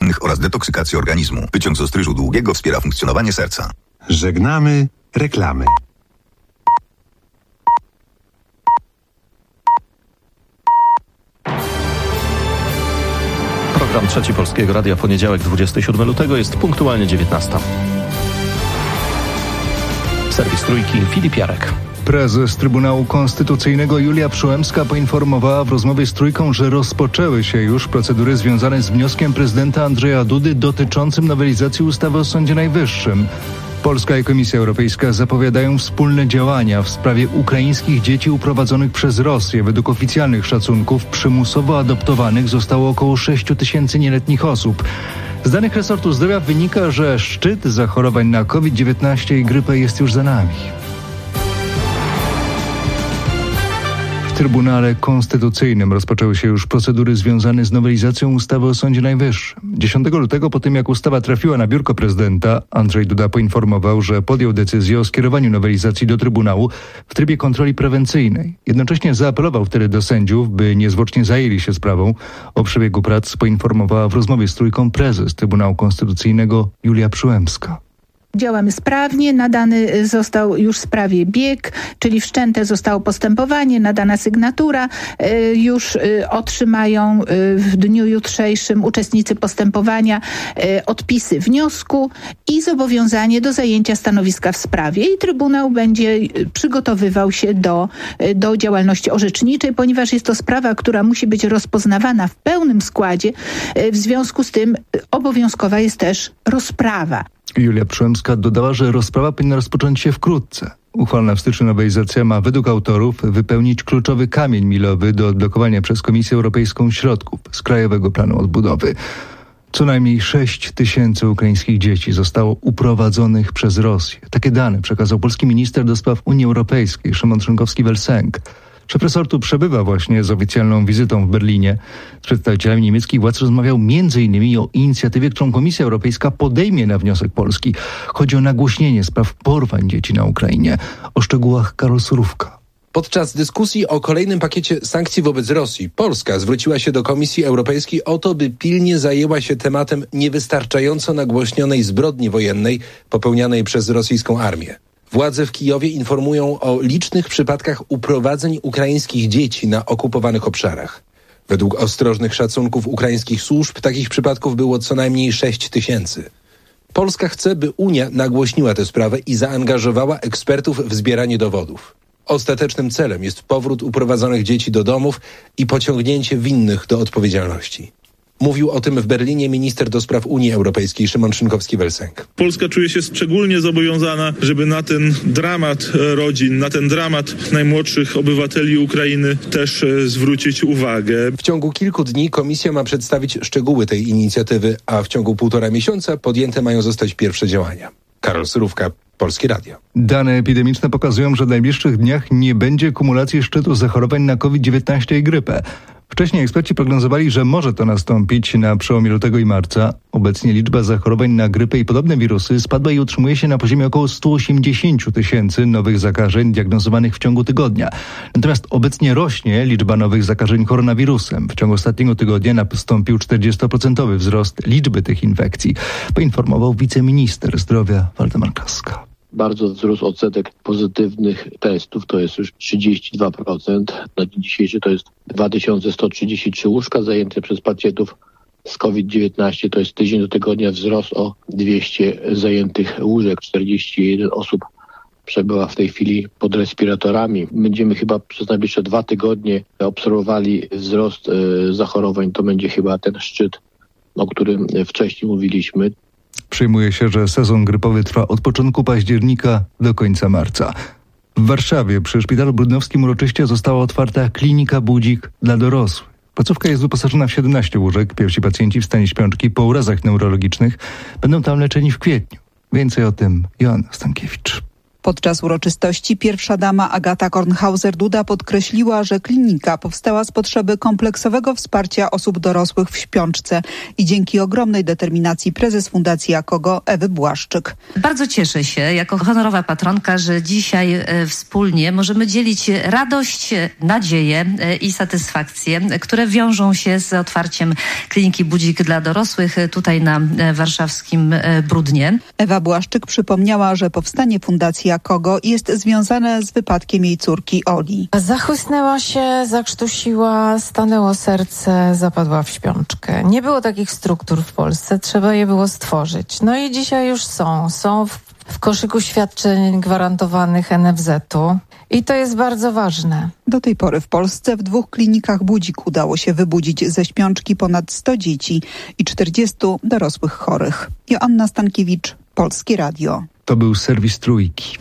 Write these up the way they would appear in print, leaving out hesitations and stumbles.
wodnych oraz detoksykacji organizmu. Wyciąg z ostryżu długiego wspiera funkcjonowanie serca. Żegnamy reklamy. Program Trzeci Polskiego Radia, poniedziałek 27 lutego, jest punktualnie 19. Serwis Trójki, Filip Jarek. Prezes Trybunału Konstytucyjnego Julia Przyłębska poinformowała w rozmowie z Trójką, że rozpoczęły się już procedury związane z wnioskiem prezydenta Andrzeja Dudy dotyczącym nowelizacji ustawy o Sądzie Najwyższym. Polska i Komisja Europejska zapowiadają wspólne działania w sprawie ukraińskich dzieci uprowadzonych przez Rosję. Według oficjalnych szacunków przymusowo adoptowanych zostało około 6 000 nieletnich osób. Z danych resortu zdrowia wynika, że szczyt zachorowań na COVID-19 i grypę jest już za nami. W Trybunale Konstytucyjnym rozpoczęły się już procedury związane z nowelizacją ustawy o Sądzie Najwyższym. 10 lutego, po tym jak ustawa trafiła na biurko prezydenta, Andrzej Duda poinformował, że podjął decyzję o skierowaniu nowelizacji do Trybunału w trybie kontroli prewencyjnej. Jednocześnie zaapelował wtedy do sędziów, by niezwłocznie zajęli się sprawą. O przebiegu prac poinformowała w rozmowie z Trójką prezes Trybunału Konstytucyjnego Julia Przyłębska. Działamy sprawnie, nadany został już sprawie bieg, czyli wszczęte zostało postępowanie, nadana sygnatura. Już otrzymają w dniu jutrzejszym uczestnicy postępowania odpisy wniosku i zobowiązanie do zajęcia stanowiska w sprawie. I Trybunał będzie przygotowywał się do działalności orzeczniczej, ponieważ jest to sprawa, która musi być rozpoznawana w pełnym składzie. W związku z tym obowiązkowa jest też rozprawa. Julia Przyłębska dodała, że rozprawa powinna rozpocząć się wkrótce. Uchwalona w styczniu nowelizacja ma według autorów wypełnić kluczowy kamień milowy do odblokowania przez Komisję Europejską środków z Krajowego Planu Odbudowy. Co najmniej 6 000 ukraińskich dzieci zostało uprowadzonych przez Rosję. Takie dane przekazał polski minister do spraw Unii Europejskiej Szymon Szynkowski-Welsenk. Szef resortu przebywa właśnie z oficjalną wizytą w Berlinie. Z przedstawicielami niemieckich władz rozmawiał m.in. o inicjatywie, którą Komisja Europejska podejmie na wniosek Polski. Chodzi o nagłośnienie spraw porwań dzieci na Ukrainie. O szczegółach Karol Surówka. Podczas dyskusji o kolejnym pakiecie sankcji wobec Rosji, Polska zwróciła się do Komisji Europejskiej o to, by pilnie zajęła się tematem niewystarczająco nagłośnionej zbrodni wojennej popełnianej przez rosyjską armię. Władze w Kijowie informują o licznych przypadkach uprowadzeń ukraińskich dzieci na okupowanych obszarach. Według ostrożnych szacunków ukraińskich służb takich przypadków było co najmniej 6 000. Polska chce, by Unia nagłośniła tę sprawę i zaangażowała ekspertów w zbieranie dowodów. Ostatecznym celem jest powrót uprowadzonych dzieci do domów i pociągnięcie winnych do odpowiedzialności. Mówił o tym w Berlinie minister do spraw Unii Europejskiej Szymon Szynkowski-Welsenk. Polska czuje się szczególnie zobowiązana, żeby na ten dramat rodzin, na ten dramat najmłodszych obywateli Ukrainy też zwrócić uwagę. W ciągu kilku dni komisja ma przedstawić szczegóły tej inicjatywy, a w ciągu 1,5 miesiąca podjęte mają zostać pierwsze działania. Karol Surówka, Polskie Radio. Dane epidemiczne pokazują, że w najbliższych dniach nie będzie kumulacji szczytu zachorowań na COVID-19 i grypę. Wcześniej eksperci prognozowali, że może to nastąpić na przełomie lutego i marca. Obecnie liczba zachorowań na grypę i podobne wirusy spadła i utrzymuje się na poziomie około 180 000 nowych zakażeń diagnozowanych w ciągu tygodnia. Natomiast obecnie rośnie liczba nowych zakażeń koronawirusem. W ciągu ostatniego tygodnia nastąpił 40% wzrost liczby tych infekcji, poinformował wiceminister zdrowia Waldemar Kraska. Bardzo wzrósł odsetek pozytywnych testów, to jest już 32%. Na dzień dzisiejszy to jest 2133 łóżka zajęte przez pacjentów z COVID-19. To jest tydzień do tygodnia wzrost o 200 zajętych łóżek. 41 osób przebywa w tej chwili pod respiratorami. Będziemy chyba przez najbliższe 2 tygodnie obserwowali wzrost zachorowań. To będzie chyba ten szczyt, o którym wcześniej mówiliśmy. Przyjmuje się, że sezon grypowy trwa od początku października do końca marca. W Warszawie przy Szpitalu Brudnowskim uroczyście została otwarta klinika Budzik dla dorosłych. Placówka jest wyposażona w 17 łóżek. Pierwsi pacjenci w stanie śpiączki po urazach neurologicznych będą tam leczeni w kwietniu. Więcej o tym Joanna Stankiewicz. Podczas uroczystości pierwsza dama Agata Kornhauser-Duda podkreśliła, że klinika powstała z potrzeby kompleksowego wsparcia osób dorosłych w śpiączce i dzięki ogromnej determinacji prezes Fundacji AKOGO Ewy Błaszczyk. Bardzo cieszę się jako honorowa patronka, że dzisiaj wspólnie możemy dzielić radość, nadzieję i satysfakcję, które wiążą się z otwarciem kliniki Budzik dla dorosłych tutaj na warszawskim Brudnie. Ewa Błaszczyk przypomniała, że powstanie Fundacji AKOGO jest związane z wypadkiem jej córki Oli. Zachłysnęła się, zakrztusiła, stanęło serce, zapadła w śpiączkę. Nie było takich struktur w Polsce, trzeba je było stworzyć. No i dzisiaj już są w koszyku świadczeń gwarantowanych NFZ-u i to jest bardzo ważne. Do tej pory w Polsce w 2 klinikach Budzik udało się wybudzić ze śpiączki ponad 100 dzieci i 40 dorosłych chorych. Joanna Stankiewicz, Polskie Radio. To był serwis Trójki.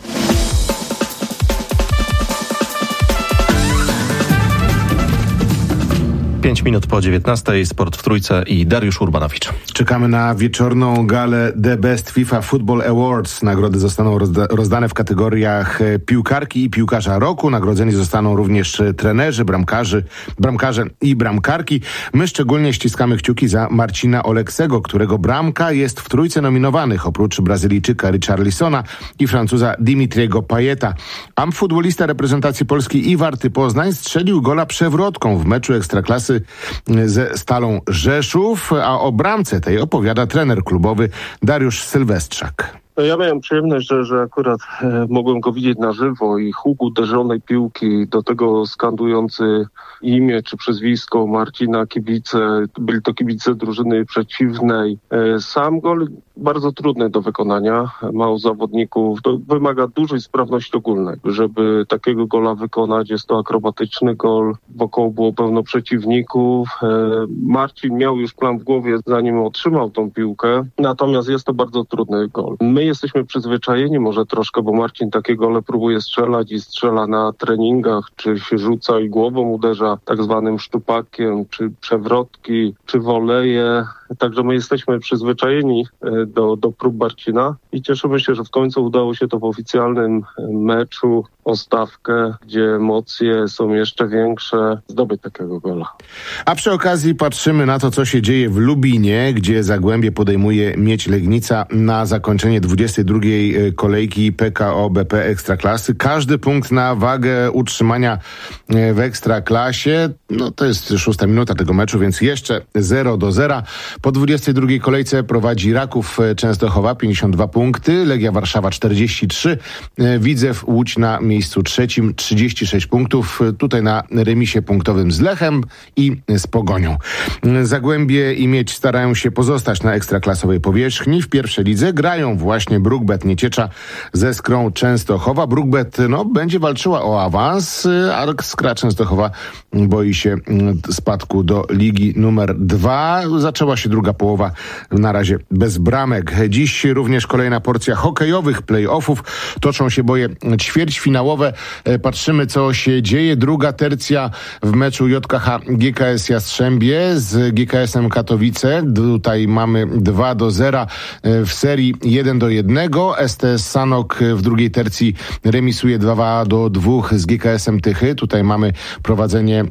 Pięć minut po 19:00, sport w Trójce i Dariusz Urbanowicz. Czekamy na wieczorną galę The Best FIFA Football Awards. Nagrody zostaną rozdane w kategoriach piłkarki i piłkarza roku. Nagrodzeni zostaną również trenerzy, bramkarze i bramkarki. My szczególnie ściskamy kciuki za Marcina Oleksego, którego bramka jest w trójce nominowanych, oprócz Brazylijczyka Richarlisona i Francuza Dimitriego Payeta. A futbolista reprezentacji Polski Iwarty Poznań strzelił gola przewrotką w meczu Ekstraklasy ze Stalą Rzeszów, a o bramce tej opowiada trener klubowy Dariusz Sylwestrzak. Ja miałem przyjemność, że akurat mogłem go widzieć na żywo i huk uderzonej piłki, do tego skandujący imię czy przezwisko Marcina kibice, byli to kibice drużyny przeciwnej. Sam gol bardzo trudny do wykonania, mało zawodników, to wymaga dużej sprawności ogólnej. Żeby takiego gola wykonać, jest to akrobatyczny gol, wokoło było pełno przeciwników. Marcin miał już plan w głowie, zanim otrzymał tą piłkę, natomiast jest to bardzo trudny gol. My jesteśmy przyzwyczajeni może troszkę, bo Marcin takie gole próbuje strzelać i strzela na treningach, czy się rzuca i głową uderza tak zwanym sztupakiem, czy przewrotki, czy woleje. Także my jesteśmy przyzwyczajeni do prób Marcina i cieszymy się, że w końcu udało się to w oficjalnym meczu o stawkę, gdzie emocje są jeszcze większe, zdobyć takiego gola. A przy okazji patrzymy na to, co się dzieje w Lubinie, gdzie Zagłębie podejmuje Miedź Legnica na zakończenie 22. kolejki PKO BP Ekstraklasy. Każdy punkt na wagę utrzymania w Ekstraklasie. No to jest 6. minuta tego meczu, więc jeszcze 0-0. Po 22. kolejce prowadzi Raków Częstochowa 52 punkty, Legia Warszawa 43, Widzew Łódź na miejscu 3 36 punktów. Tutaj na remisie punktowym z Lechem i z Pogonią. Zagłębie i Miedź starają się pozostać na ekstraklasowej powierzchni. W pierwszej lidze grają właśnie Brukbet Nieciecza ze Skrą Częstochowa. Brukbet będzie walczyła o awans, a Skra Częstochowa boi się spadku do ligi numer 2. Zaczęła się druga połowa na razie bez bramek. Dziś również kolejna porcja hokejowych play-offów. Toczą się boje ćwierćfinałowe. Patrzymy, co się dzieje. Druga tercja w meczu JKH GKS Jastrzębie z GKS-em Katowice. Tutaj mamy 2-0 w serii 1-1. STS Sanok w drugiej tercji remisuje 2-2 z GKS-em Tychy. Tutaj mamy prowadzenie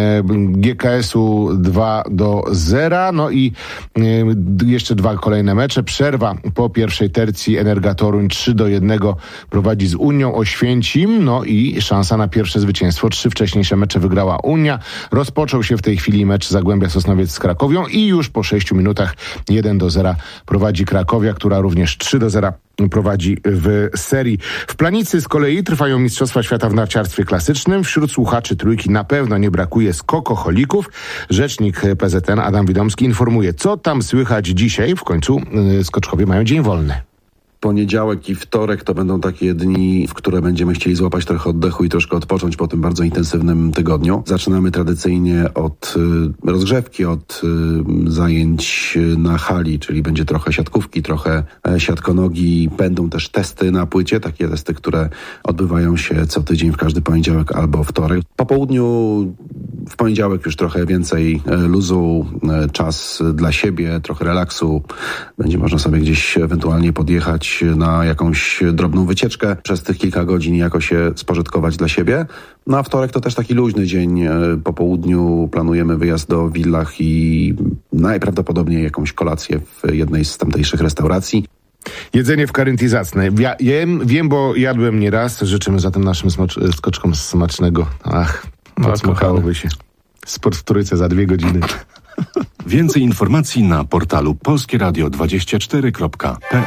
GKS-u 2-0. No i jeszcze 2 kolejne mecze. Przerwa po pierwszej tercji. Energa Toruń 3-1 prowadzi z Unią Oświęcim. No i szansa na pierwsze zwycięstwo. 3 wcześniejsze mecze wygrała Unia. Rozpoczął się w tej chwili mecz Zagłębia Sosnowiec z Krakowią i już po 6 minutach 1-0 prowadzi Krakowia, która również 3-0 prowadzi w serii. W Planicy z kolei trwają Mistrzostwa Świata w narciarstwie klasycznym. Wśród słuchaczy Trójki na pewno nie brakuje skokoholików. Rzecznik PZN Adam Widomski informuje, co tam słychać dzisiaj. W końcu skoczkowie mają dzień wolny. Poniedziałek i wtorek to będą takie dni, w które będziemy chcieli złapać trochę oddechu i troszkę odpocząć po tym bardzo intensywnym tygodniu. Zaczynamy tradycyjnie od rozgrzewki, od zajęć na hali, czyli będzie trochę siatkówki, trochę siatkonogi. Będą też testy na płycie, takie testy, które odbywają się co tydzień w każdy poniedziałek albo wtorek. Po południu W poniedziałek już trochę więcej luzu, czas dla siebie, trochę relaksu. Będzie można sobie gdzieś ewentualnie podjechać na jakąś drobną wycieczkę przez tych kilka godzin i jakoś się spożytkować dla siebie. No a wtorek to też taki luźny dzień. Po południu planujemy wyjazd do Villach i najprawdopodobniej jakąś kolację w jednej z tamtejszych restauracji. Jedzenie w Carinti zacne. Wiem, bo jadłem nieraz. Życzymy zatem naszym skoczkom smacznego. Podsmuchałoby się. Sport w Trójce za 2 godziny. Więcej informacji na portalu polskieradio24.pl.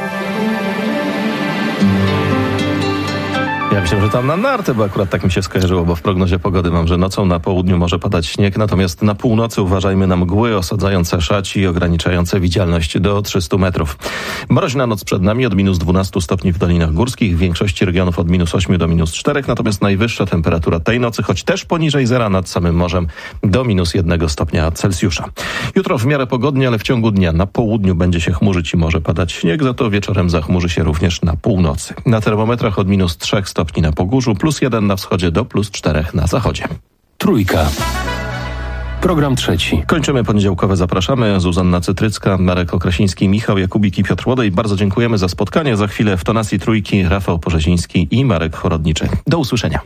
Ja myślę, że tam na narty, bo akurat tak mi się skojarzyło, bo w prognozie pogody mam, że nocą na południu może padać śnieg, natomiast na północy uważajmy na mgły osadzające szaci i ograniczające widzialność do 300 metrów. Mroźna noc przed nami od minus 12 stopni w dolinach górskich, w większości regionów od minus 8 do minus 4, natomiast najwyższa temperatura tej nocy, choć też poniżej zera nad samym morzem, do minus 1 stopnia Celsjusza. Jutro w miarę pogodnie, ale w ciągu dnia na południu będzie się chmurzyć i może padać śnieg, za to wieczorem zachmurzy się również na północy. Na termometrach od minus 3 stopni na Pogórzu, plus 1 na wschodzie do plus 4 na zachodzie. Trójka. Program trzeci. Kończymy poniedziałkowe Zapraszamy. Zuzanna Cytrycka, Marek Okrasiński, Michał Jakubik i Piotr Łodej. Bardzo dziękujemy za spotkanie. Za chwilę w tonacji Trójki Rafał Porzeziński i Marek Chorodniczy. Do usłyszenia.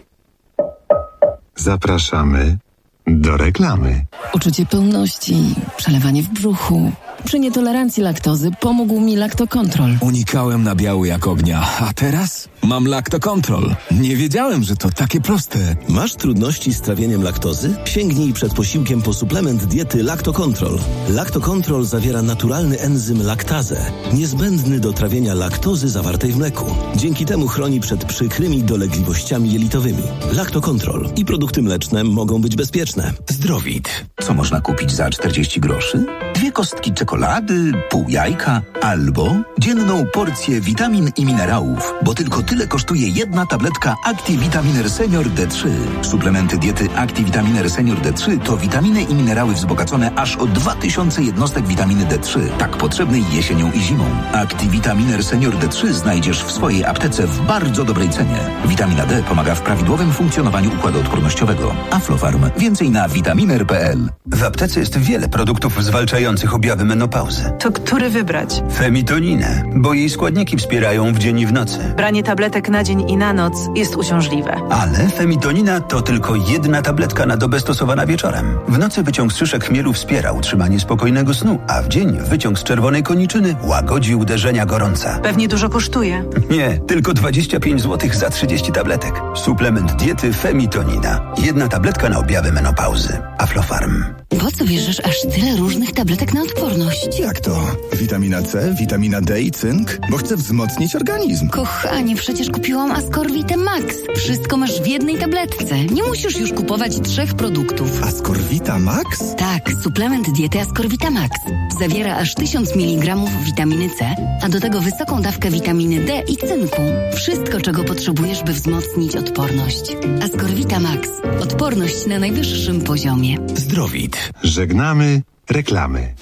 Zapraszamy do reklamy. Uczucie pełności, przelewanie w brzuchu. Przy nietolerancji laktozy pomógł mi Lactocontrol. Unikałem nabiału jak ognia, a teraz mam Lactocontrol. Nie wiedziałem, że to takie proste. Masz trudności z trawieniem laktozy? Sięgnij przed posiłkiem po suplement diety Lactocontrol. Lactocontrol zawiera naturalny enzym laktazę, niezbędny do trawienia laktozy zawartej w mleku. Dzięki temu chroni przed przykrymi dolegliwościami jelitowymi. Lactocontrol i produkty mleczne mogą być bezpieczne. Zdrowit. Co można kupić za 40 groszy? 2 kostki czekolady, pół jajka albo dzienną porcję witamin i minerałów, bo tylko tyle kosztuje 1 tabletka Activitaminer Senior D3. Suplementy diety Activitaminer Senior D3 to witaminy i minerały wzbogacone aż o 2000 jednostek witaminy D3, tak potrzebnej jesienią i zimą. Activitaminer Senior D3 znajdziesz w swojej aptece w bardzo dobrej cenie. Witamina D pomaga w prawidłowym funkcjonowaniu układu odpornościowego. Aflofarm. Więcej na vitaminer.pl. W aptece jest wiele produktów zwalczających objawy menopauzy. To który wybrać? Femitoninę, bo jej składniki wspierają w dzień i w nocy. Branie tabletek na dzień i na noc jest uciążliwe. Ale femitonina to tylko 1 tabletka na dobę stosowana wieczorem. W nocy wyciąg z szyszek chmielu wspiera utrzymanie spokojnego snu, a w dzień wyciąg z czerwonej koniczyny łagodzi uderzenia gorąca. Pewnie dużo kosztuje. Nie, tylko 25 zł za 30 tabletek. Suplement diety Femitonina. 1 tabletka na objawy menopauzy. Aflofarm. Po co bierzesz aż tyle różnych tabletek na odporność? Jak to? Witamina C, witamina D i cynk? Bo chcę wzmocnić organizm. Kochanie, przecież kupiłam Ascorvitę Max. Wszystko masz w jednej tabletce. Nie musisz już kupować 3 produktów. Ascorvita Max? Tak, suplement diety Ascorvita Max. Zawiera aż 1000 mg witaminy C, a do tego wysoką dawkę witaminy D i cynku. Wszystko, czego potrzebujesz, by wzmocnić odporność. Ascorvita Max. Odporność na najwyższym poziomie. Zdrowit. Żegnamy reklamy.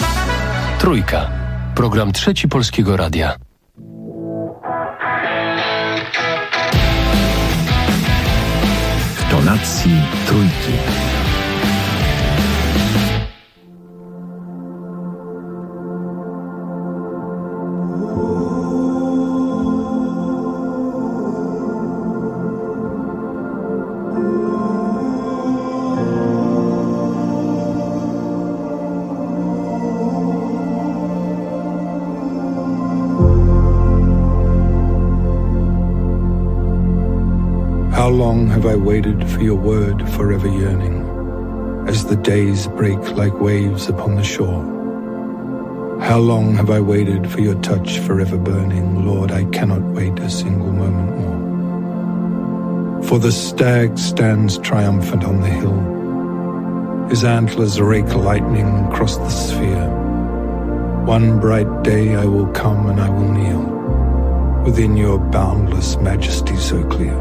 Trójka. Program trzeci Polskiego Radia. W tonacji Trójki. How long have I waited for your word, forever yearning, as the days break like waves upon the shore? How long have I waited for your touch, forever burning? Lord, I cannot wait a single moment more. For the stag stands triumphant on the hill. His antlers rake lightning across the sphere. One bright day I will come and I will kneel within your boundless majesty so clear.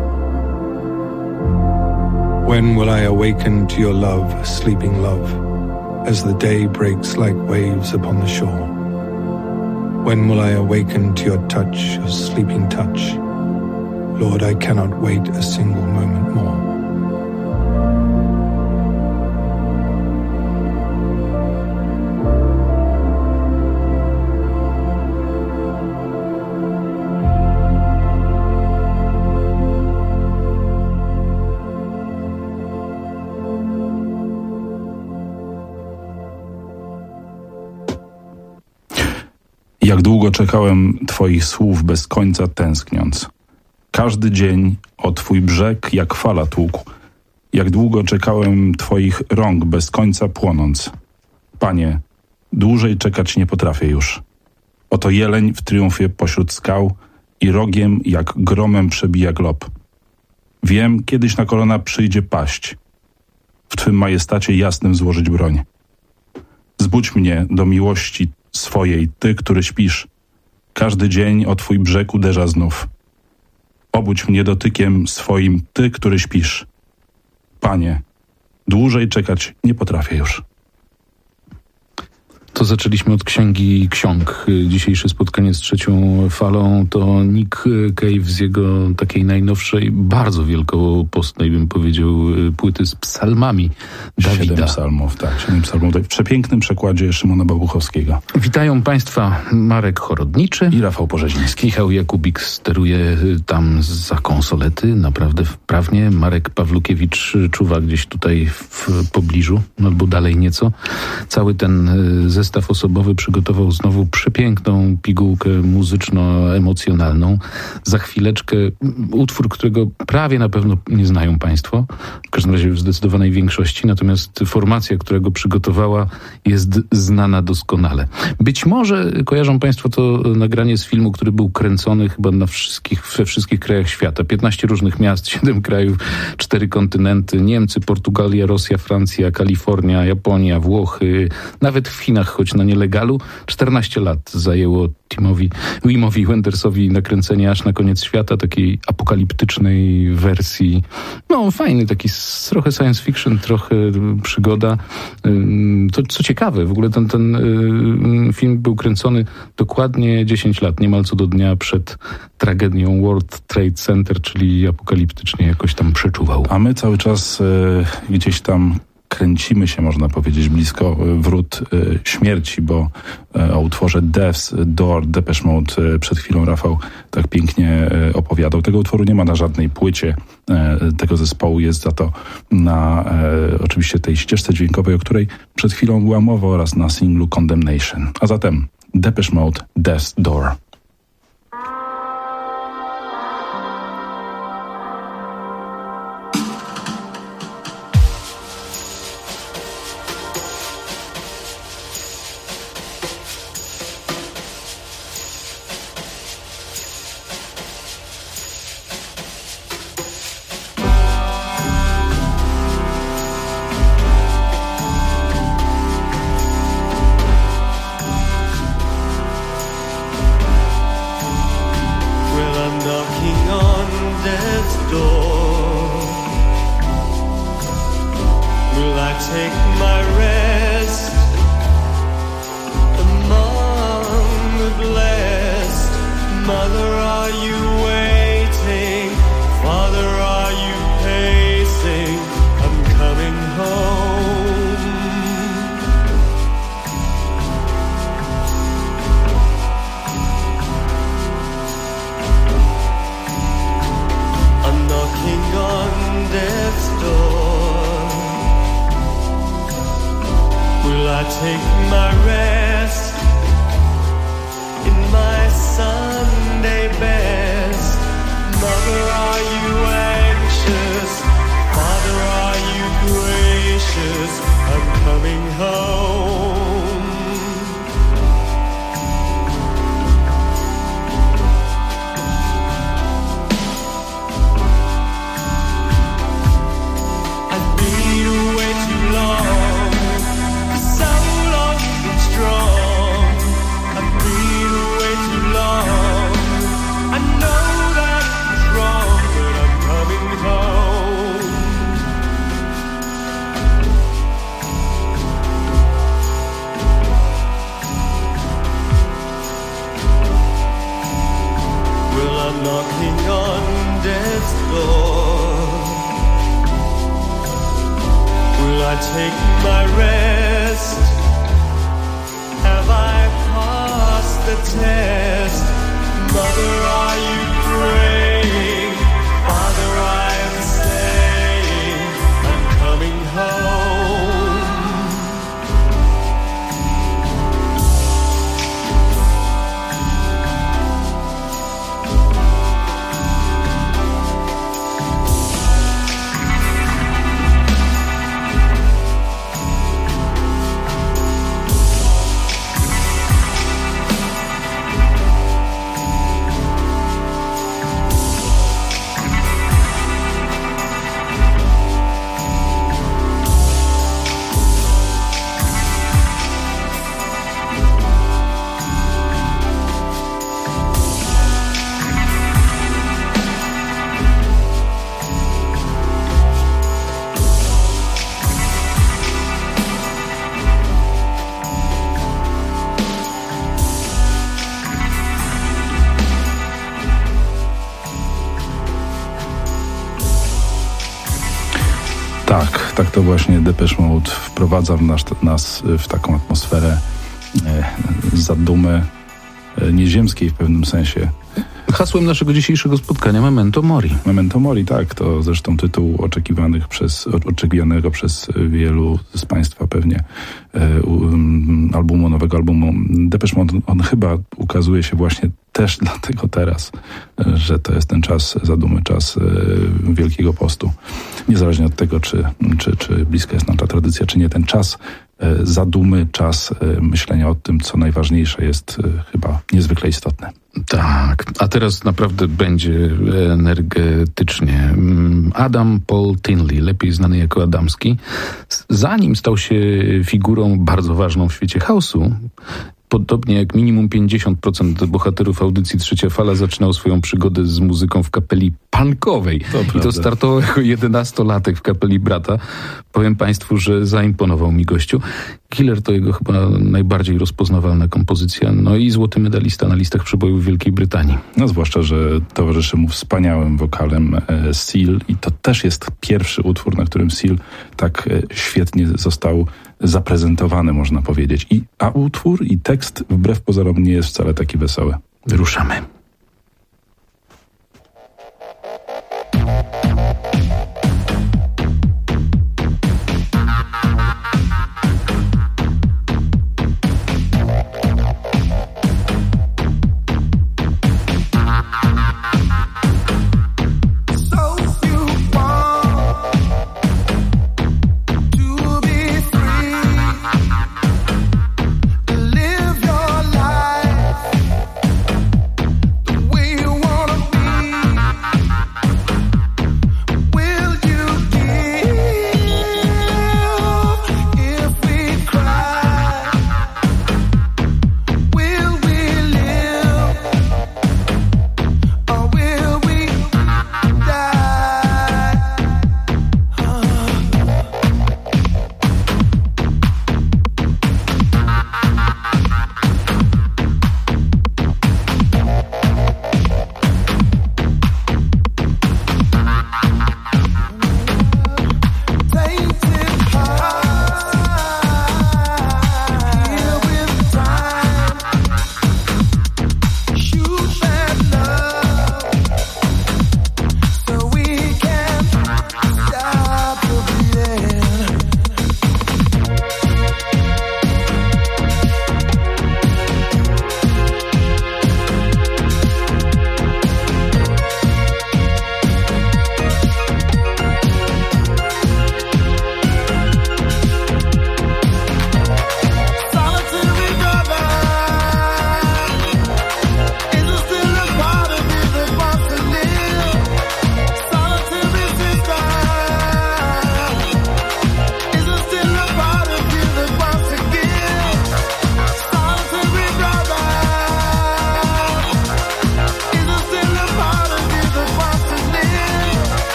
When will I awaken to your love, sleeping love, as the day breaks like waves upon the shore? When will I awaken to your touch, your sleeping touch? Lord, I cannot wait a single moment more. Jak długo czekałem Twoich słów bez końca tęskniąc. Każdy dzień o Twój brzeg jak fala tłukł. Jak długo czekałem Twoich rąk bez końca płonąc. Panie, dłużej czekać nie potrafię już. Oto jeleń w triumfie pośród skał i rogiem jak gromem przebija glob. Wiem, kiedyś na kolana przyjdzie paść. W Twym majestacie jasnym złożyć broń. Zbudź mnie do miłości swojej, Ty, który śpisz. Każdy dzień o Twój brzeg uderza znów. Obudź mnie dotykiem swoim, Ty, który śpisz. Panie, dłużej czekać nie potrafię już. To zaczęliśmy od Księgi Ksiąg. Dzisiejsze spotkanie z trzecią falą to Nick Cave z jego takiej najnowszej, bardzo wielkopostnej, bym powiedział, płyty z psalmami Dawida. 7 psalmów, tak. 7 psalmów w przepięknym przekładzie Szymona Babuchowskiego. Witają Państwa Marek Chorodniczy i Rafał Porzeziński. Michał Jakubik steruje tam za konsolety, naprawdę wprawnie. Marek Pawlukiewicz czuwa gdzieś tutaj w pobliżu, albo dalej nieco. Cały ten zestaw osobowy przygotował znowu przepiękną pigułkę muzyczno-emocjonalną. Za chwileczkę utwór, którego prawie na pewno nie znają Państwo, w każdym razie w zdecydowanej większości, natomiast formacja, która go przygotowała, jest znana doskonale. Być może kojarzą Państwo to nagranie z filmu, który był kręcony chyba we wszystkich krajach świata. 15 różnych miast, 7 krajów, 4 kontynenty, Niemcy, Portugalia, Rosja, Francja, Kalifornia, Japonia, Włochy, nawet w Chinach, choć na nielegalu. 14 lat zajęło Wimowi Wendersowi nakręcenie aż na koniec świata, takiej apokaliptycznej wersji. No fajny, taki trochę science fiction, trochę przygoda. To co ciekawe, w ogóle ten film był kręcony dokładnie 10 lat, niemal co do dnia przed tragedią World Trade Center, czyli apokaliptycznie jakoś tam przeczuwał. A my cały czas gdzieś tam kręcimy się, można powiedzieć, blisko wrót śmierci, bo o utworze Death's Door Depeche Mode przed chwilą Rafał tak pięknie opowiadał. Tego utworu nie ma na żadnej płycie tego zespołu, jest za to na oczywiście tej ścieżce dźwiękowej, o której przed chwilą była mowa, oraz na singlu Condemnation. A zatem Depeche Mode Death's Door. Tak to właśnie Depeche Mode wprowadza nas w taką atmosferę zadumy nieziemskiej w pewnym sensie. Hasłem naszego dzisiejszego spotkania Memento Mori. Memento Mori, tak. To zresztą tytuł oczekiwanego przez wielu z Państwa pewnie nowego albumu Depeche Mode. On chyba ukazuje się właśnie też dlatego teraz, że to jest ten czas zadumy, czas Wielkiego Postu. Niezależnie od tego, czy bliska jest nam ta tradycja, czy nie, ten czas zadumy, czas myślenia o tym, co najważniejsze, jest chyba niezwykle istotne. Tak, a teraz naprawdę będzie energetycznie. Adam Paul Tinley, lepiej znany jako Adamski, zanim stał się figurą bardzo ważną w świecie house'u, podobnie jak minimum 50% bohaterów audycji Trzecia Fala zaczynał swoją przygodę z muzyką w kapeli punkowej. I to startował jako 11-latek w kapeli brata. Powiem Państwu, że zaimponował mi gościu. Killer to jego chyba najbardziej rozpoznawalna kompozycja. No i złoty medalista na listach przebojów w Wielkiej Brytanii. No zwłaszcza, że towarzyszy mu wspaniałym wokalem Seal i to też jest pierwszy utwór, na którym Seal tak świetnie został zaprezentowany, można powiedzieć. A utwór i tekst wbrew pozorom nie jest wcale taki wesoły. Ruszamy.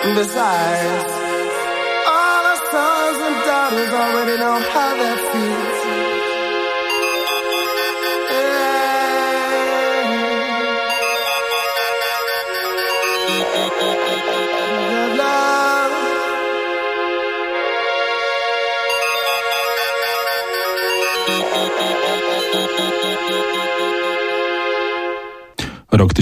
Besides, all our sons and daughters already know how that feels. Rok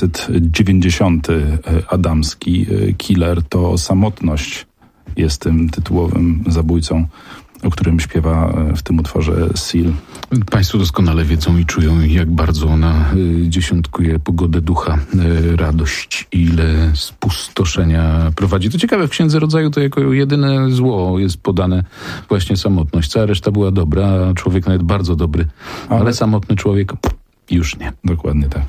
1990, Adamski Killer, to Samotność jest tym tytułowym zabójcą, o którym śpiewa w tym utworze Seal. Państwo doskonale wiedzą i czują, jak bardzo ona dziesiątkuje pogodę ducha, radość, ile spustoszenia prowadzi. To ciekawe, w Księdze Rodzaju to jako jedyne zło jest podane właśnie samotność. Cała reszta była dobra, a człowiek nawet bardzo dobry, ale samotny człowiek już nie. Dokładnie tak.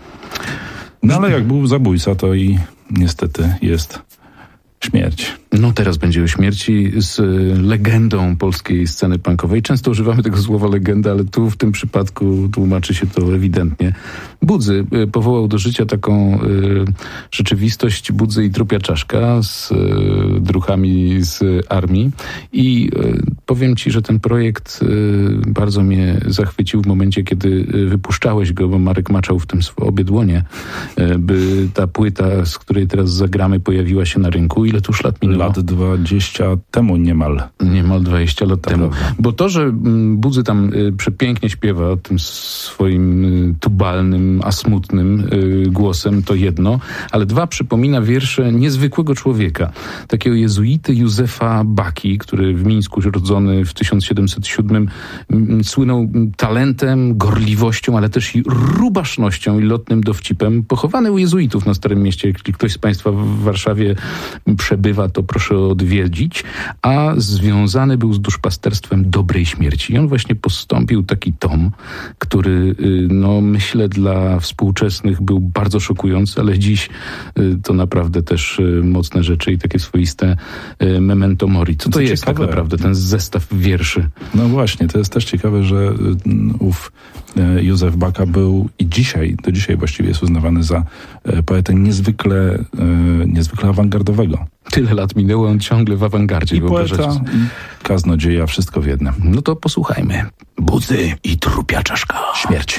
No ale jak był zabójca, to i niestety jest śmierć. No teraz będzie o śmierci z legendą polskiej sceny punkowej. Często używamy tego słowa legenda, ale tu w tym przypadku tłumaczy się to ewidentnie. Budzy powołał do życia taką rzeczywistość Budzy i Trupia Czaszka z druchami z armii i powiem ci, że ten projekt bardzo mnie zachwycił w momencie, kiedy wypuszczałeś go, bo Marek maczał w tym obie dłonie, by ta płyta, z której teraz zagramy, pojawiła się na rynku. Ile tu już lat minęło? Lat 20 temu niemal. Niemal 20 lat temu. Bo to, że Budzy tam przepięknie śpiewa tym swoim tubalnym, a smutnym głosem, to jedno, ale dwa, przypomina wiersze niezwykłego człowieka, takiego jezuity Józefa Baki, który w Mińsku urodzony w 1707 słynął talentem, gorliwością, ale też i rubasznością i lotnym dowcipem. Pochowany u jezuitów na Starym Mieście. Jeśli ktoś z Państwa w Warszawie przebywa, to proszę odwiedzić, a związany był z duszpasterstwem dobrej śmierci. I on właśnie postąpił taki tom, który, no myślę, dla współczesnych był bardzo szokujący, ale dziś to naprawdę też mocne rzeczy i takie swoiste memento mori. Co to jest ciekawe, tak naprawdę, ten zestaw wierszy? No właśnie, to jest też ciekawe, że ów Józef Baka był i do dzisiaj właściwie jest uznawany za poetę niezwykle awangardowego. Tyle lat minęło, on ciągle w awangardzie. I poeta, i kaznodzieja, wszystko w jednym. No to posłuchajmy. Budzy i Trupia Czaszka. Śmierć.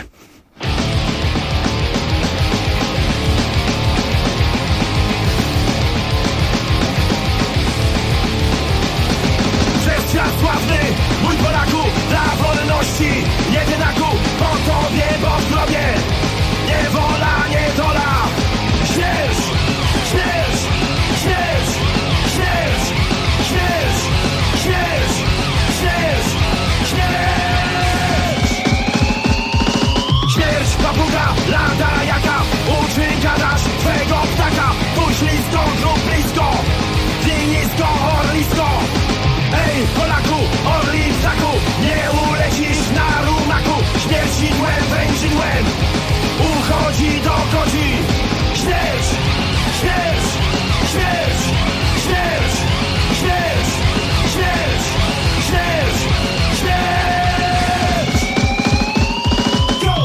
Przez świat sławny, mój Polaku, dla wolności, jedynaku, po tobie, bo w grobie, niewola, niedola, śmierć, śmierć, śmierć, śmierć, śmierć, śmierć, śmierć, śmierć. Śmierć, papuga, lada jaka, uczy gadasz twego ptaka, pójdź blisko, grób blisko, dni nisko, orlisko. Ej, Polaku, orli ptaku, nie ulecisz na rumaku, śmiercidłem, wędzidłem, uchodzi, dochodzi. Śmierć, śmierć, śmierć, śmierć, śmierć, śmierć, śmierć, śmierć. Go!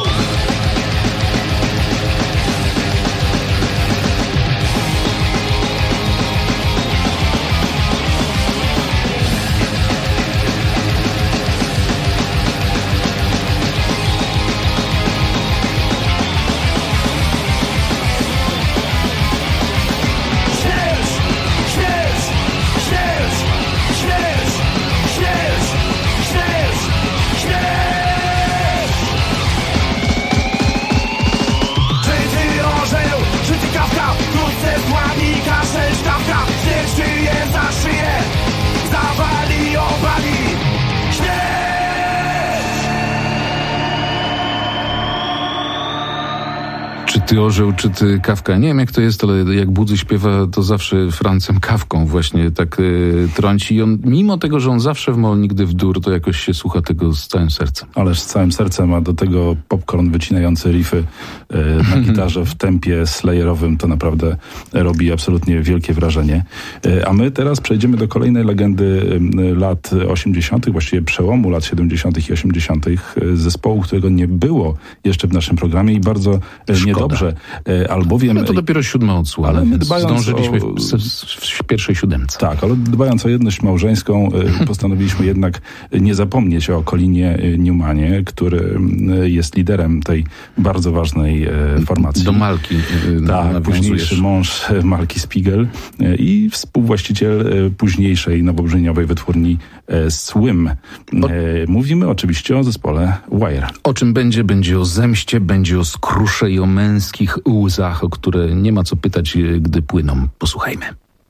Czy ty orzeł, czy ty Kawka? Nie wiem, jak to jest, ale jak Budzy śpiewa, to zawsze Francem Kawką właśnie tak trąci. I on, mimo tego, że on zawsze w mol, nigdy w dur, to jakoś się słucha tego z całym sercem. Ależ z całym sercem, a do tego popcorn wycinający riffy na gitarze w tempie slayerowym, to naprawdę robi absolutnie wielkie wrażenie. A my teraz przejdziemy do kolejnej legendy lat 80., właściwie przełomu lat 70. i 80., zespołu, którego nie było jeszcze w naszym programie i bardzo niedobrze, Dobrze, albowiem... No to dopiero 7. odsłona, ale my zdążyliśmy w pierwszej 7. Tak, ale dbając o jedność małżeńską, postanowiliśmy jednak nie zapomnieć o Colinie Newmanie, który jest liderem tej bardzo ważnej formacji. Do Malki tak, późniejszy mąż Malki Spiegel i współwłaściciel późniejszej nowobrzmieniowej wytwórni Swim. Mówimy oczywiście o zespole Wire. O czym będzie? Będzie o zemście, będzie o skrusze i o męskich łzach, o które nie ma co pytać, gdy płyną. Posłuchajmy.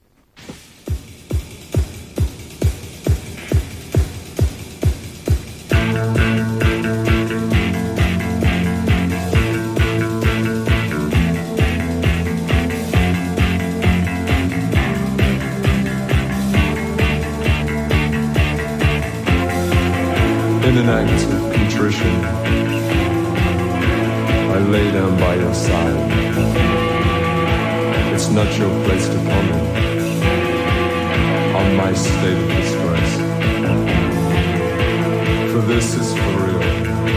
In an act of contrition, I lay down by your side. It's not your place to comment on my state of disgrace, for this is for real.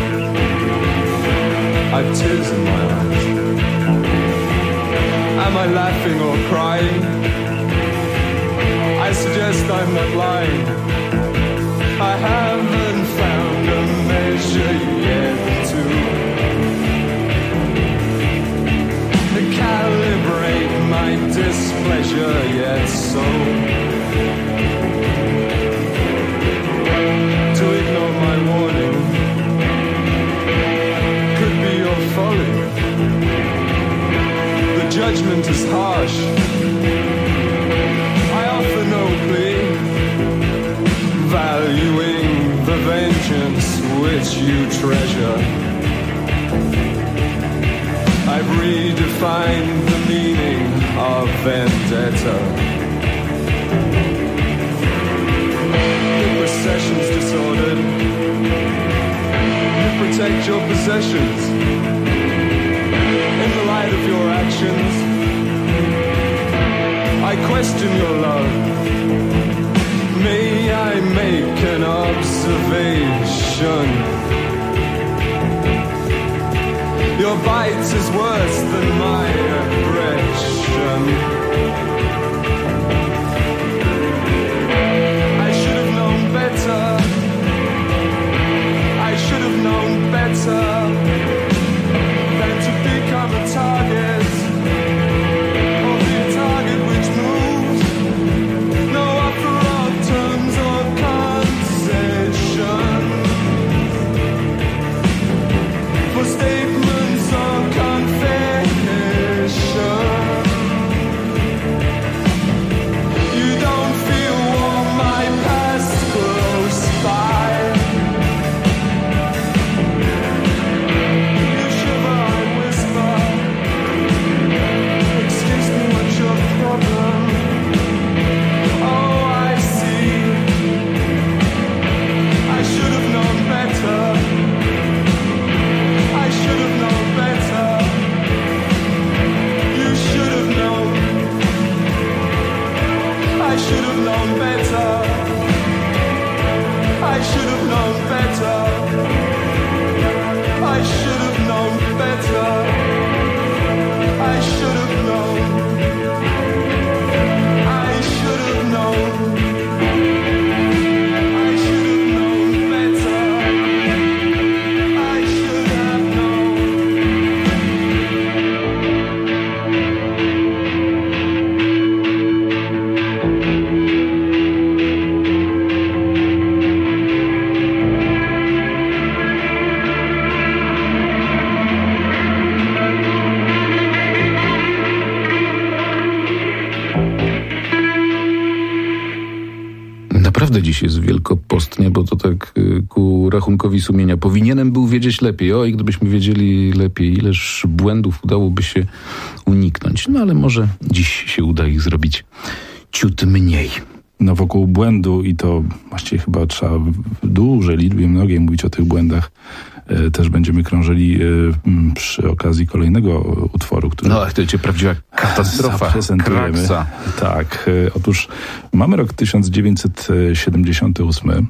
I've tears in my eyes. Am I laughing or crying? I suggest I'm not lying. I haven't found a measure yet to calibrate my displeasure yet, so to ignore my warning could be your folly. The judgment is harsh. I offer no plea, valuing the vengeance which you treasure. I've redefined the meaning of vendetta. Your procession's disordered. You protect your possessions. In the light of your actions, I question your love. May I make an observation? Your bite is worse than my aggression. I should have known better. I should have known better than to become a target. Or be a target which moves. No offer of terms or concession. For statements or confession. You don't feel warm, my past close by. You shiver, I whisper. Excuse me, what's your problem? Oh, I see. I should have known better. I should have known better. You should have known. I should have known better. I should have known better. I should have known better. I should have known. I should have known. I should have known better. I should have known. Naprawdę dziś jest wielkopostnie, bo to tak ku rachunkowi sumienia powinienem był wiedzieć lepiej. O, i gdybyśmy wiedzieli lepiej, ileż błędów udałoby się uniknąć. No ale może dziś się uda ich zrobić ciut mniej. No wokół błędu, i to właściwie chyba trzeba w dużej liczbie mnogiej mówić o tych błędach, też będziemy krążyli przy okazji kolejnego utworu, który... No, to będzie prawdziwa katastrofa. Zaprezentujemy. Kraksa. Tak. Otóż mamy rok 1978.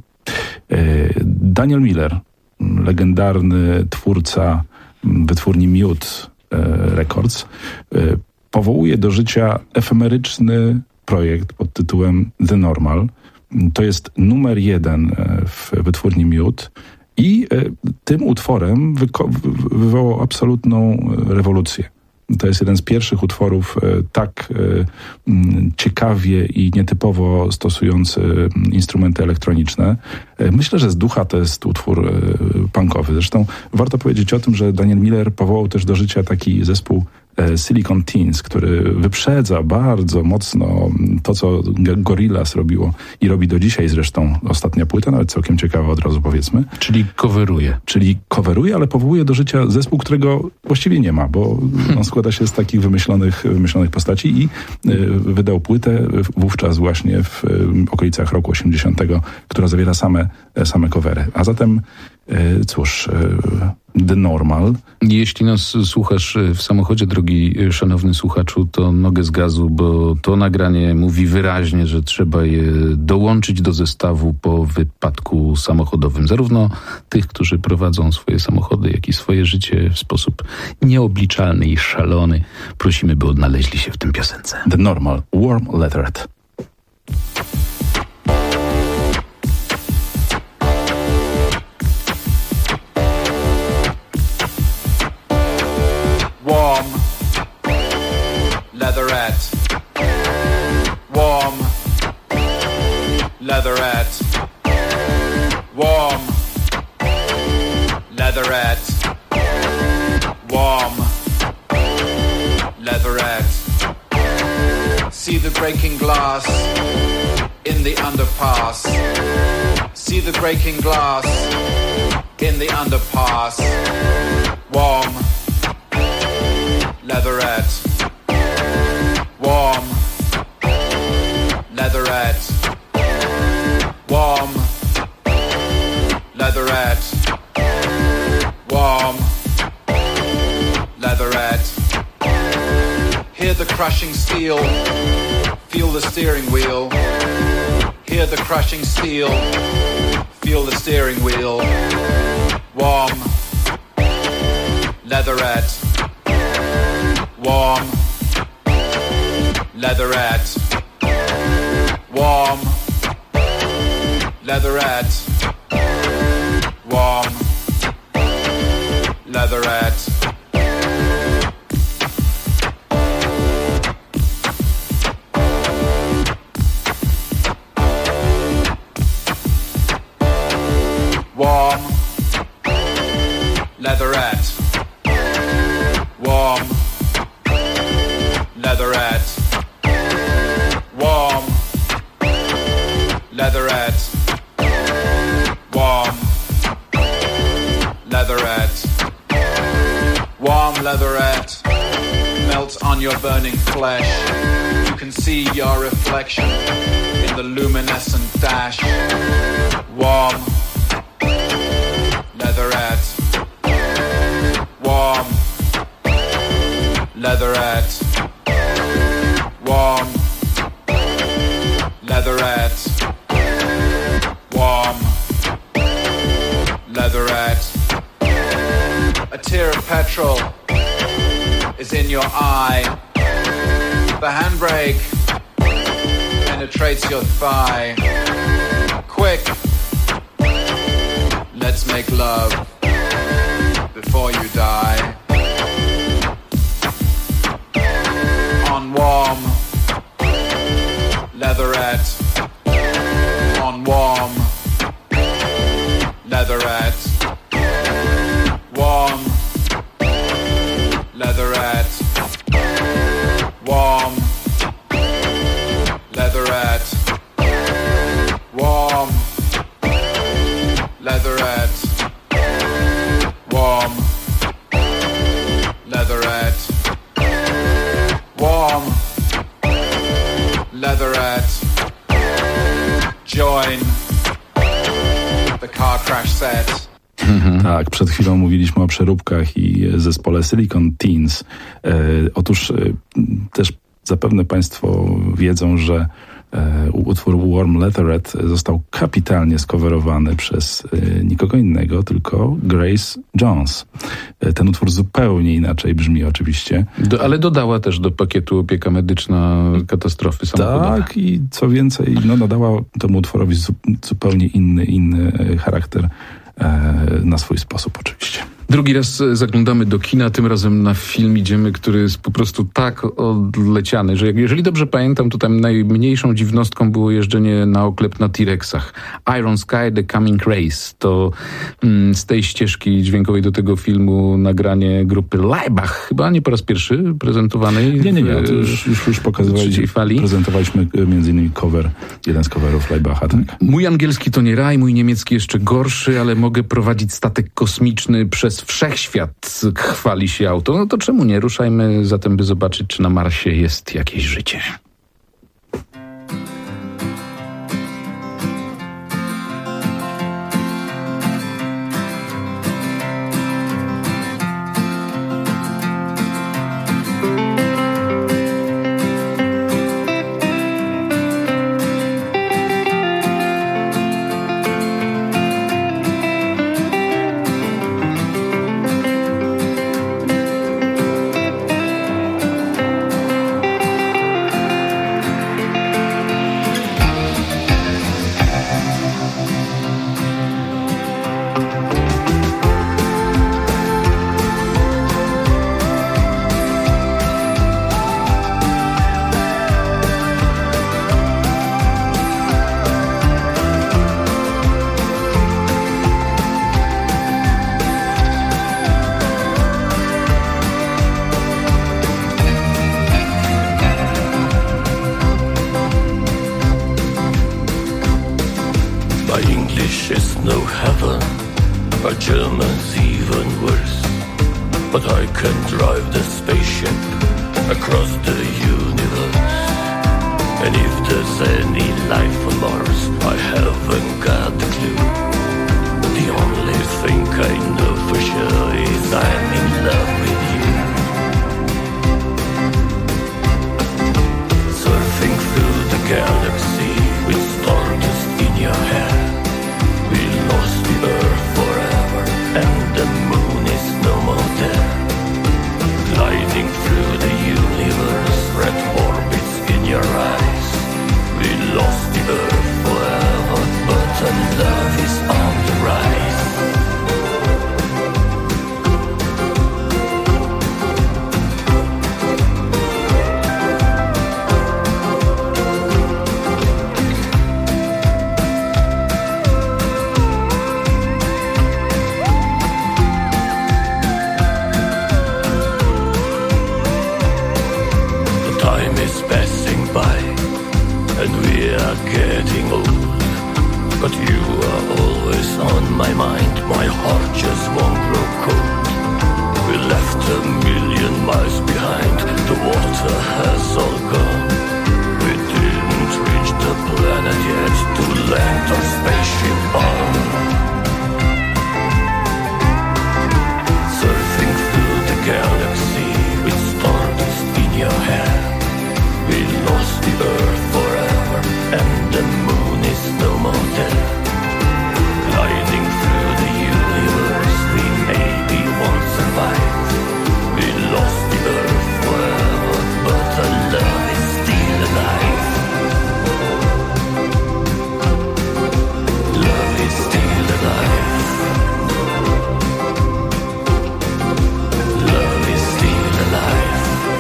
Daniel Miller, legendarny twórca wytwórni Mute, Records, powołuje do życia efemeryczny projekt pod tytułem The Normal. To jest numer 1 w wytwórni Miód i tym utworem wywołał absolutną rewolucję. To jest jeden z pierwszych utworów tak ciekawie i nietypowo stosujący instrumenty elektroniczne. Myślę, że z ducha to jest utwór punkowy. Zresztą warto powiedzieć o tym, że Daniel Miller powołał też do życia taki zespół Silicon Teens, który wyprzedza bardzo mocno to, co Gorillaz robiło i robi do dzisiaj zresztą. Ostatnia płyta, nawet całkiem ciekawa, od razu powiedzmy. Czyli coveruje, ale powołuje do życia zespół, którego właściwie nie ma, bo on składa się z takich wymyślonych postaci i wydał płytę wówczas właśnie w okolicach roku 80, która zawiera same covery. A zatem cóż, The Normal. Jeśli nas słuchasz w samochodzie, drogi szanowny słuchaczu, to nogę z gazu, bo to nagranie mówi wyraźnie, że trzeba je dołączyć do zestawu po wypadku samochodowym. Zarówno tych, którzy prowadzą swoje samochody, jak i swoje życie w sposób nieobliczalny i szalony. Prosimy, by odnaleźli się w tym piosence. The Normal, Warm Leatherette. Warm leatherette. Warm leatherette. Warm leatherette. Warm leatherette. See the breaking glass in the underpass. See the breaking glass in the underpass. Warm leatherette. Warm leatherette. Warm leatherette. Warm leatherette. Hear the crushing steel. Feel the steering wheel. Hear the crushing steel. Feel the steering wheel. Warm leatherette. Warm leatherette. Warm leatherette. Warm leatherette. Warm leatherette. Warm leatherette. Warm leatherette. Warm leatherette. Warm leatherette melts on your burning flesh. You can see your reflection in the luminescent dash. Warm leatherette. Warm leatherette. Warm leatherette. Warm leatherette. A tear of petrol is in your eye. The handbrake penetrates your thigh. Quick, let's make love before you die. On warm leatherette. On warm leatherette. Warm leatherette. Warm leatherette. Warm leatherette. Warm leatherette. Warm leatherette. Join the car crash set. Tak, przed chwilą mówiliśmy o przeróbkach i zespole Silicon Teens. Otóż też zapewne Państwo wiedzą, że Utwór Warm Leatherette został kapitalnie skowerowany przez nikogo innego, tylko Grace Jones. Ten utwór zupełnie inaczej brzmi oczywiście. Ale dodała też do pakietu opieka medyczna katastrofy samochodowe. Tak, i co więcej, nadała temu utworowi zupełnie inny charakter na swój sposób oczywiście. Drugi raz zaglądamy do kina, tym razem na film idziemy, który jest po prostu tak odleciany, że jeżeli dobrze pamiętam, to tam najmniejszą dziwnostką było jeżdżenie na oklep na T-Rexach. Iron Sky, The Coming Race. To z tej ścieżki dźwiękowej do tego filmu nagranie grupy Laibach, chyba nie po raz pierwszy prezentowanej. Nie, to już prezentowaliśmy m.in. jeden z coverów Laibacha, tak? Mój angielski to nie raj, mój niemiecki jeszcze gorszy, ale mogę prowadzić statek kosmiczny przez wszechświat, chwali się auto. No to czemu nie? Ruszajmy zatem, by zobaczyć, czy na Marsie jest jakieś życie. German's even worse, but I can drive the spaceship across the universe. And if there's any life on Mars, I haven't got a clue. The only thing I know for sure is I'm in love with you. Surfing through the galaxy with stardust in your hair, we lost the Earth forever, and the moon is no more there. Gliding through the universe, red orbits in your eyes. We lost the Earth forever, but our love is on the rise. Getting old, but you are always on my mind. My heart just won't grow cold. We left 1,000,000 miles behind. The water has all gone. We didn't reach the planet yet to land our spaceship on. Surfing through the galaxy with stardust in your hair. We lost the Earth forever, and the moon is no more there. Gliding through the universe, we maybe won't survive. We lost the Earth forever, but our love is still alive. Love is still alive. Love is still alive.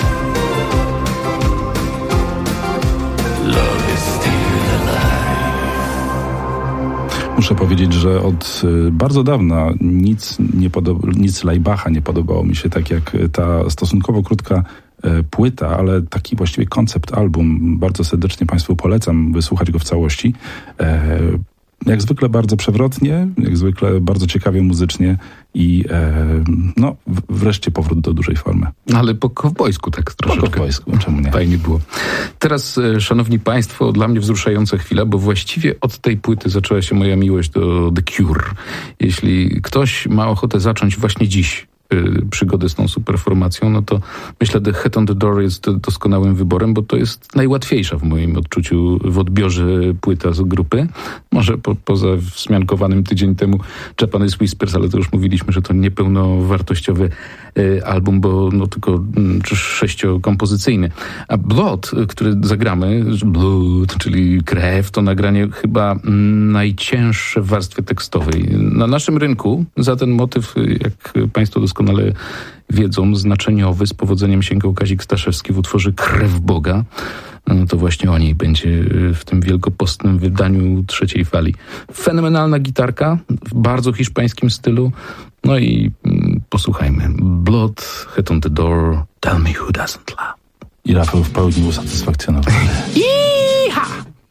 Love is still alive. Muszę powiedzieć, że od bardzo dawna nic Laibacha nie podobało mi się tak jak ta stosunkowo krótka płyta, ale taki właściwie koncept album. Bardzo serdecznie Państwu polecam wysłuchać go w całości. Jak zwykle bardzo przewrotnie, jak zwykle bardzo ciekawie muzycznie i wreszcie powrót do dużej formy. Ale po kowbojsku tak troszeczkę. Po kowbojsku, czemu nie? Fajnie było. Teraz, szanowni państwo, dla mnie wzruszająca chwila, bo właściwie od tej płyty zaczęła się moja miłość do The Cure. Jeśli ktoś ma ochotę zacząć właśnie dziś przygodę z tą superformacją, no to myślę, The Head on the Door jest doskonałym wyborem, bo to jest najłatwiejsza w moim odczuciu w odbiorze płyta z grupy. Może poza wzmiankowanym tydzień temu Japanese Whispers, ale to już mówiliśmy, że to niepełnowartościowy album, bo no tylko 6-kompozycyjny. A Blood, który zagramy, Blood, czyli krew, to nagranie chyba najcięższe w warstwie tekstowej. Na naszym rynku za ten motyw, jak Państwo doskonale wiedzą, znaczeniowy, z powodzeniem sięgał Kazik Staszewski w utworze Krew Boga. No to właśnie o niej będzie w tym wielkopostnym wydaniu trzeciej fali. Fenomenalna gitarka w bardzo hiszpańskim stylu. No i posłuchajmy. Blood, Head on the Door, Tell me who doesn't love. I Rafał w pełni usatysfakcjonowany. Iha!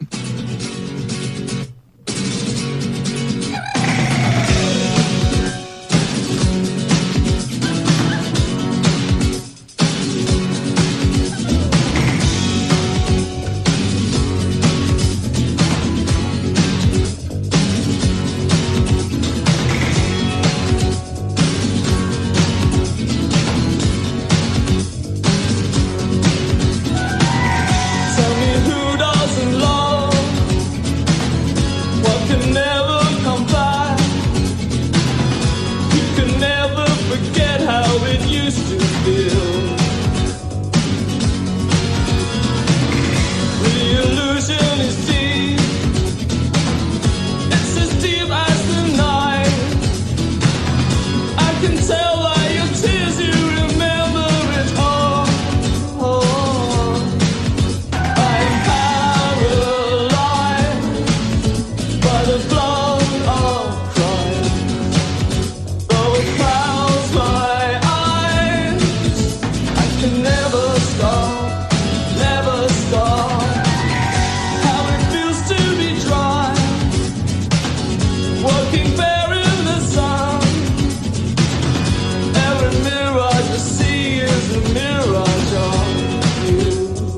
Tell me who doesn't love what can never come back. You can never forget how it used to feel. The illusion is deep. It's as deep as the night. I can tell by your tears you remember it all. I'm paralyzed by the blood of Christ. Though it clouds my eyes, I can never stop, never stop. How it feels to be dry, walking bare in the sun. Every mirage I see is a mirage of you.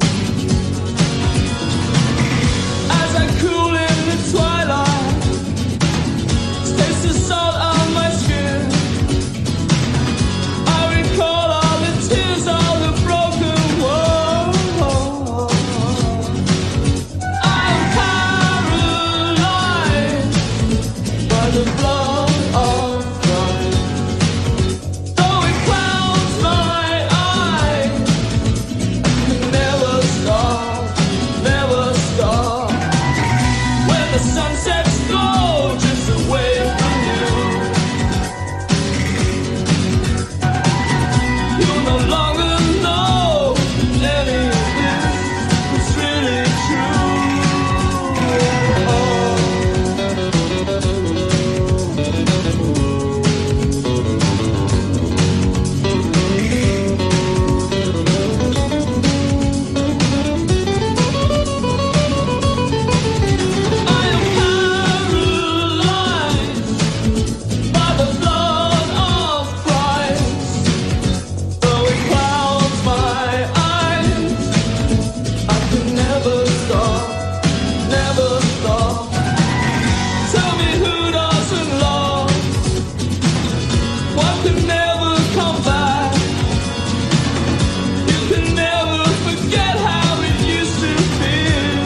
As I cool in the twilight, taste the salt on my skin. I recall all the tears of the broken world. I'm paralyzed by the blood of Christ. Though it clouds my eyes, I can never stop, never stop. When the sunsets go just away from you, you'll no longer know any of this was really by the blood of Christ. Though it clouds my eyes, I can never stop, never stop. Tell me who doesn't love what can never come back. You can never forget how it used to feel.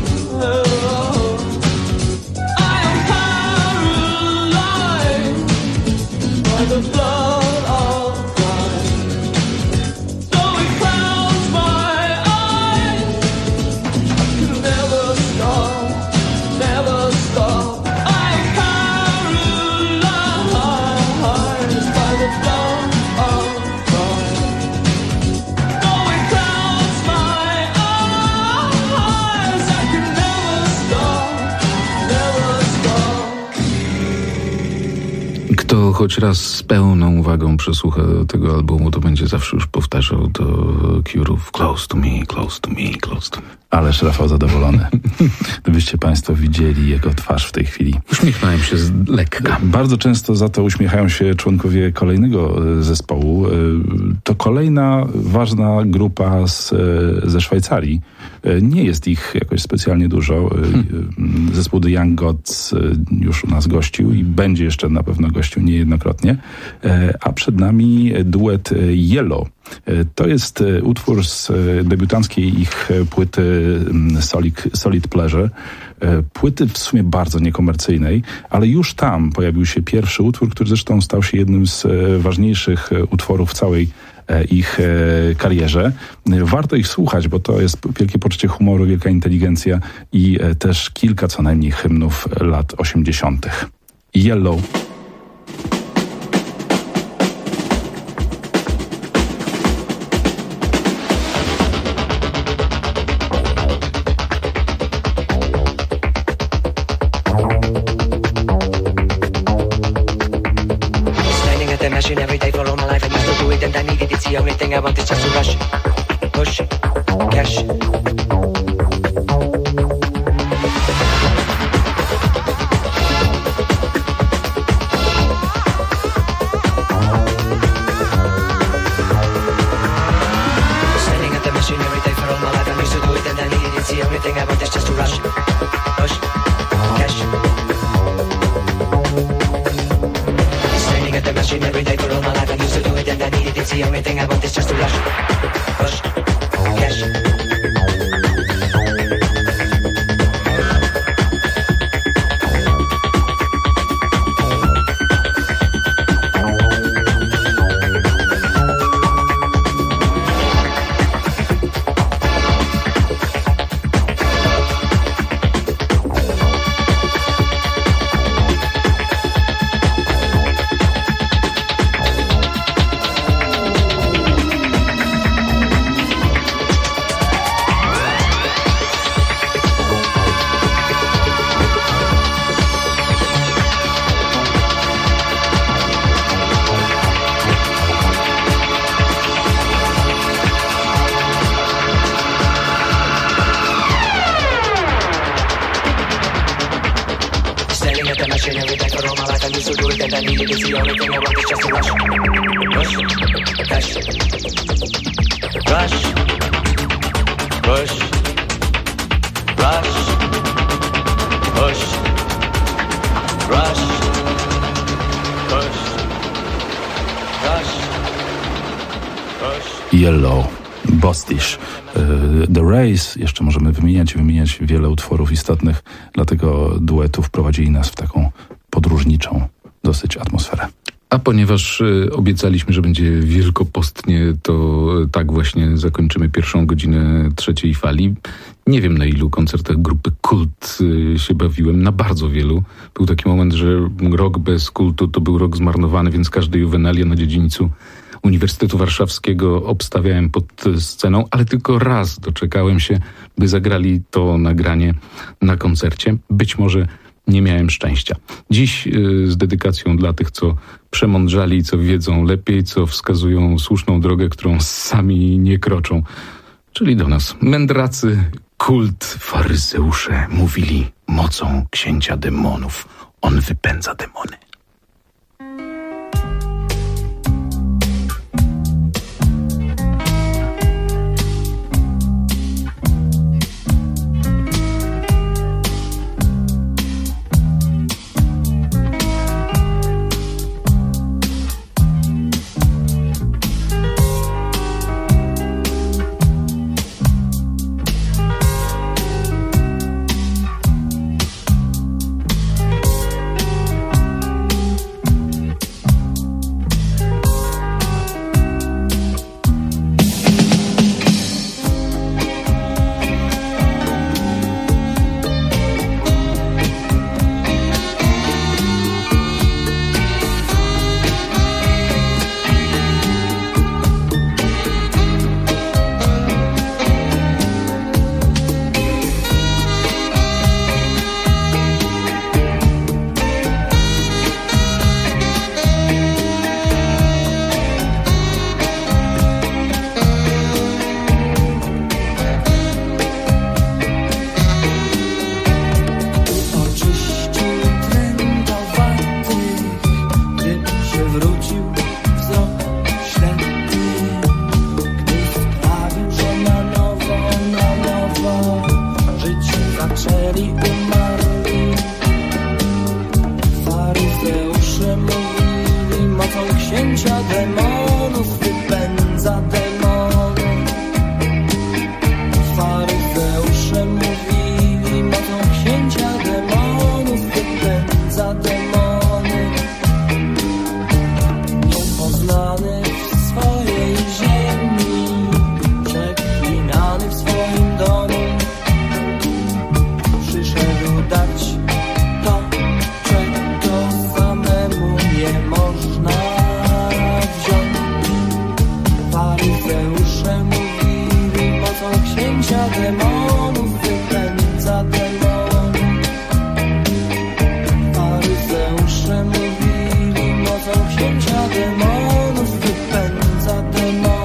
I am paralyzed by the blood of Christ. Though it clouds my eyes, I can never stop, never stop. I am paralyzed by the blood of Christ. Though it clouds my eyes, I can never stop, never stop. Kto choć raz z pełną uwagą przesłucha tego albumu, to będzie zawsze już powtarzał do Cure'ów Close to me, close to me, close to me. Ależ Rafał zadowolony. Gdybyście Państwo widzieli jego twarz w tej chwili. Uśmiechnąłem się z lekka. Bardzo często za to uśmiechają się członkowie kolejnego zespołu. To kolejna ważna grupa ze Szwajcarii. Nie jest ich jakoś specjalnie dużo. Zespół The Young Gods już u nas gościł i będzie jeszcze na pewno gościł niejednokrotnie. A przed nami duet Yellow. To jest utwór z debiutanckiej ich płyty Solid Pleasure. Płyty w sumie bardzo niekomercyjnej, ale już tam pojawił się pierwszy utwór, który zresztą stał się jednym z ważniejszych utworów w całej ich karierze. Warto ich słuchać, bo to jest wielkie poczucie humoru, wielka inteligencja i też kilka co najmniej hymnów lat 80. Yellow. Machine every day for all my life. I used to do it and I needed it. It's the only thing I want is just to rush, push, cash. Standing at the machine every day for all my life. I used to do it and I needed it. It's the only thing I want is just to rush, push, cash. At the machine every day for all my life. I used to do it and I needed it. It's the only thing I want is just to rush, push, cash. Yellow, Bostish, The Race. Jeszcze możemy wymieniać wiele utworów istotnych, dlatego duetu wprowadzili nas w taką podróżniczą dosyć atmosferę. A ponieważ obiecaliśmy, że będzie wielkopostnie, to tak właśnie zakończymy pierwszą godzinę trzeciej fali. Nie wiem, na ilu koncertach grupy Kult się bawiłem, na bardzo wielu. Był taki moment, że rok bez Kultu to był rok zmarnowany, więc każde juwenalia na dziedzińcu Uniwersytetu Warszawskiego obstawiałem pod sceną, ale tylko raz doczekałem się, by zagrali to nagranie na koncercie. Być może nie miałem szczęścia. Dziś z dedykacją dla tych, co przemądrzali, co wiedzą lepiej, co wskazują słuszną drogę, którą sami nie kroczą. Czyli do nas. Mędracy, Kult, faryzeusze mówili mocą księcia demonów. On wypędza demony. Faryzeusze mówili, mocą księcia demonów wypędza demony. Niepoznany w swojej ziemi, przeklinany w swoim domu, przyszedł dać to, czego samemu nie można wziąć. Faryzeusze mówili, mocą księcia demonów wypędza demony. Faryzeusze mówili, mocą księcia demonów wypędza demony.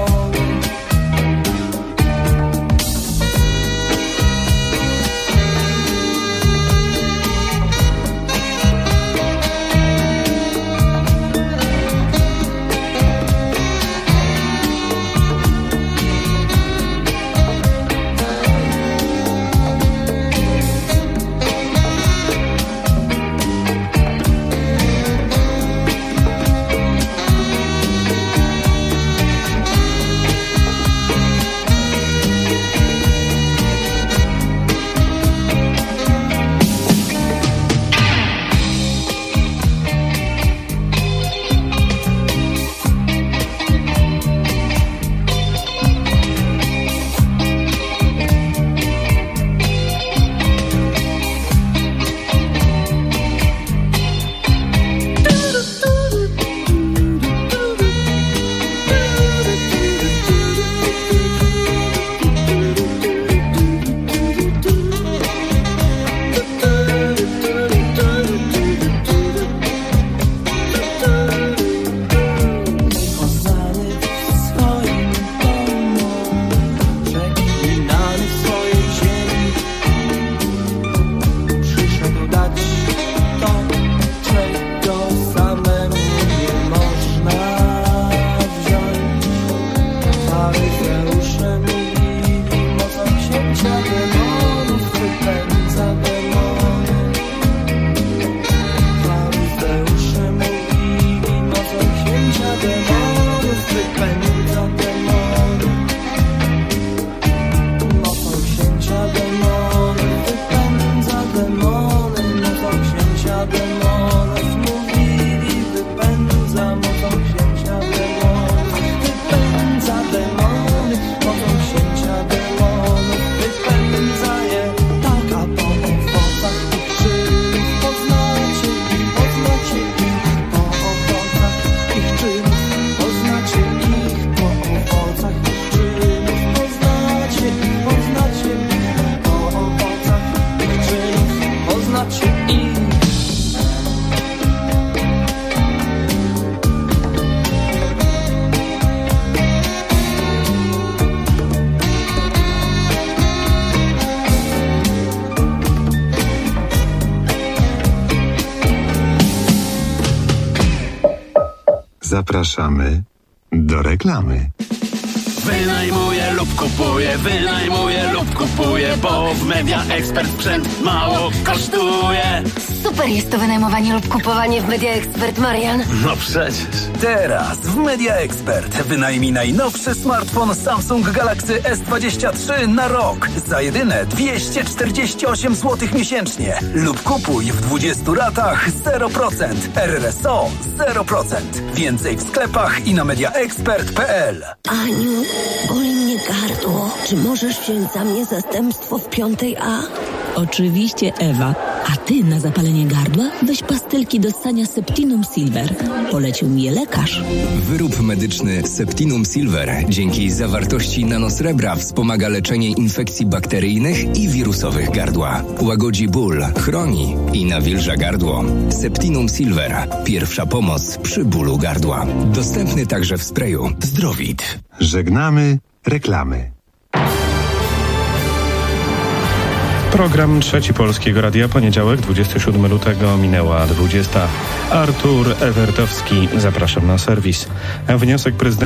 Zapraszamy do reklamy. Wynajmuję lub kupuję, bo w Media Expert sprzęt mało kosztuje. Super jest to wynajmowanie lub kupowanie w Media Expert, Marian. No przecież. Teraz w Media Expert wynajmij najnowszy smartfon Samsung Galaxy S23 na rok za jedyne 248 zł miesięcznie lub kupuj w 20 ratach 0%, RRSO 0%. Więcej w sklepach i na mediaexpert.pl. Aniu, boli mnie gardło. Czy możesz wziąć za mnie zastępstwo w 5A? Oczywiście, Ewa. A ty na zapalenie gardła weź pastylki do ssania Septinum Silver. Polecił mi je lekarz. Wyrób medyczny Septinum Silver dzięki zawartości nanosrebra wspomaga leczenie infekcji bakteryjnych i wirusowych gardła. Łagodzi ból, chroni i nawilża gardło. Septinum Silver. Pierwsza pomoc przy bólu gardła. Dostępny także w sprayu Zdrowit. Żegnamy reklamy. Program Trzeci Polskiego Radia, poniedziałek, 27 lutego, minęła 20. Artur Ewertowski, zapraszam na serwis. Wniosek prezydenta